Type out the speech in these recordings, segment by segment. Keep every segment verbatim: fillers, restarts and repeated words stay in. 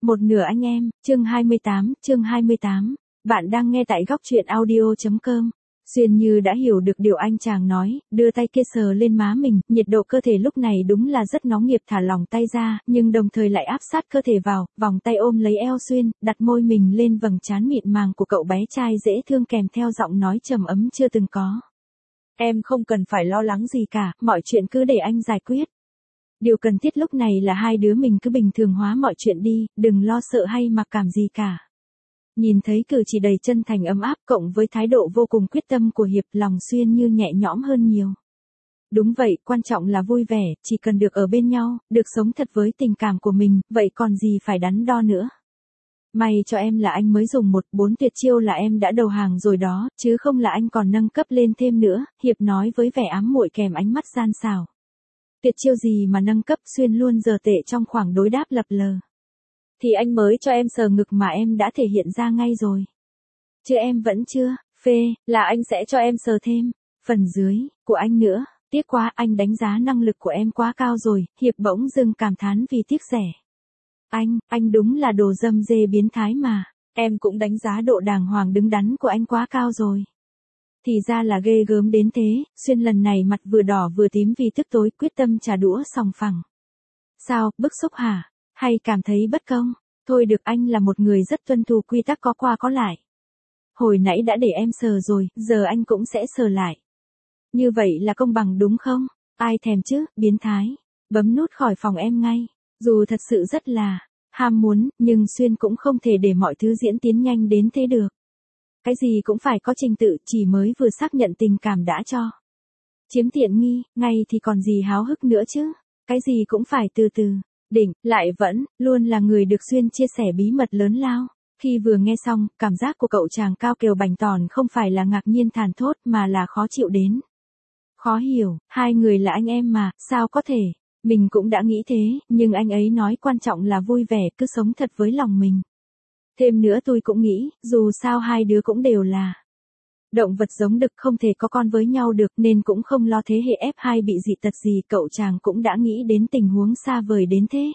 Một nửa anh em, chương hai mươi tám, chương hai mươi tám. Bạn đang nghe tại góc truyện audio chấm com. Xuyên như đã hiểu được điều anh chàng nói, đưa tay kia sờ lên má mình, nhiệt độ cơ thể lúc này đúng là rất nóng, nghiệp thả lỏng tay ra, nhưng đồng thời lại áp sát cơ thể vào, vòng tay ôm lấy eo Xuyên, đặt môi mình lên vầng trán mịn màng của cậu bé trai dễ thương, kèm theo giọng nói trầm ấm chưa từng có. Em không cần phải lo lắng gì cả, mọi chuyện cứ để anh giải quyết. Điều cần thiết lúc này là hai đứa mình cứ bình thường hóa mọi chuyện đi, đừng lo sợ hay mặc cảm gì cả. Nhìn thấy cử chỉ đầy chân thành ấm áp cộng với thái độ vô cùng quyết tâm của Hiệp, lòng Xuyên như nhẹ nhõm hơn nhiều. Đúng vậy, quan trọng là vui vẻ, chỉ cần được ở bên nhau, được sống thật với tình cảm của mình, vậy còn gì phải đắn đo nữa. May cho em là anh mới dùng một, bốn tuyệt chiêu là em đã đầu hàng rồi đó, chứ không là anh còn nâng cấp lên thêm nữa, Hiệp nói với vẻ ám muội kèm ánh mắt gian xảo. Tuyệt chiêu gì mà nâng cấp, Xuyên luôn giờ tệ trong khoảng đối đáp lập lờ. Thì anh mới cho em sờ ngực mà em đã thể hiện ra ngay rồi. Chứ em vẫn chưa, phê, là anh sẽ cho em sờ thêm, phần dưới, của anh nữa, tiếc quá, anh đánh giá năng lực của em quá cao rồi, Hiệp bỗng dưng cảm thán vì tiếc rẻ. Anh, anh đúng là đồ dâm dê biến thái mà, em cũng đánh giá độ đàng hoàng đứng đắn của anh quá cao rồi. Thì ra là ghê gớm đến thế, Xuyên lần này mặt vừa đỏ vừa tím vì tức tối, quyết tâm trả đũa sòng phẳng. Sao, bức xúc hả? Hay cảm thấy bất công? Thôi được, anh là một người rất tuân thủ quy tắc có qua có lại. Hồi nãy đã để em sờ rồi, giờ anh cũng sẽ sờ lại. Như vậy là công bằng đúng không? Ai thèm chứ, biến thái. Bấm nút khỏi phòng em ngay. Dù thật sự rất là ham muốn, nhưng Xuyên cũng không thể để mọi thứ diễn tiến nhanh đến thế được. Cái gì cũng phải có trình tự, chỉ mới vừa xác nhận tình cảm đã cho chiếm tiện nghi, ngay thì còn gì háo hức nữa chứ. Cái gì cũng phải từ từ. Đỉnh, lại vẫn, luôn là người được Xuyên chia sẻ bí mật lớn lao. Khi vừa nghe xong, cảm giác của cậu chàng cao kiều bành tòn không phải là ngạc nhiên thản thốt mà là khó chịu đến. Khó hiểu, hai người là anh em mà, sao có thể. Mình cũng đã nghĩ thế, nhưng anh ấy nói quan trọng là vui vẻ, cứ sống thật với lòng mình. Thêm nữa tôi cũng nghĩ, dù sao hai đứa cũng đều là động vật giống đực, không thể có con với nhau được, nên cũng không lo thế hệ ép hai bị dị tật gì, cậu chàng cũng đã nghĩ đến tình huống xa vời đến thế.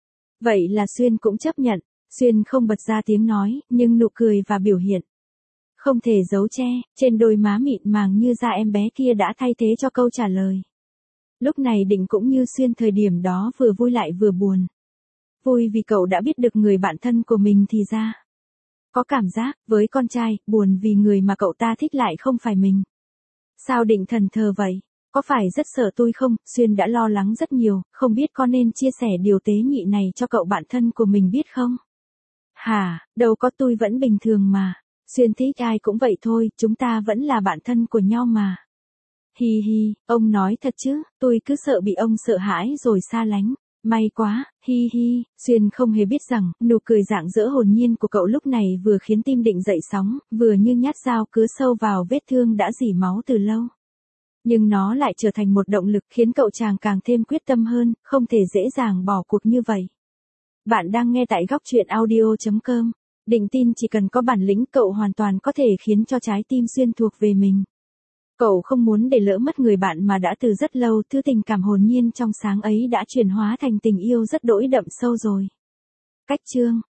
Vậy là Xuyên cũng chấp nhận, Xuyên không bật ra tiếng nói, nhưng nụ cười và biểu hiện không thể giấu che, trên đôi má mịn màng như da em bé kia đã thay thế cho câu trả lời. Lúc này Định cũng như Xuyên thời điểm đó vừa vui lại vừa buồn. Vui vì cậu đã biết được người bạn thân của mình thì ra có cảm giác với con trai, buồn vì người mà cậu ta thích lại không phải mình. Sao Định thần thờ vậy? Có phải rất sợ tôi không? Xuyên đã lo lắng rất nhiều, không biết có nên chia sẻ điều tế nhị này cho cậu bạn thân của mình biết không? Hả, đâu có, tôi vẫn bình thường mà. Xuyên thích ai cũng vậy thôi, chúng ta vẫn là bạn thân của nhau mà. Hi hi, ông nói thật chứ, tôi cứ sợ bị ông sợ hãi rồi xa lánh. May quá, hi hi, Xuyên không hề biết rằng, nụ cười rạng rỡ hồn nhiên của cậu lúc này vừa khiến tim Định dậy sóng, vừa như nhát dao cứa sâu vào vết thương đã rỉ máu từ lâu. Nhưng nó lại trở thành một động lực khiến cậu chàng càng thêm quyết tâm hơn, không thể dễ dàng bỏ cuộc như vậy. Bạn đang nghe tại góc truyện audio chấm com. Định tin chỉ cần có bản lĩnh, cậu hoàn toàn có thể khiến cho trái tim Xuyên thuộc về mình. Cậu không muốn để lỡ mất người bạn mà đã từ rất lâu, thứ tình cảm hồn nhiên trong sáng ấy đã chuyển hóa thành tình yêu rất đỗi đậm sâu rồi. Cách chương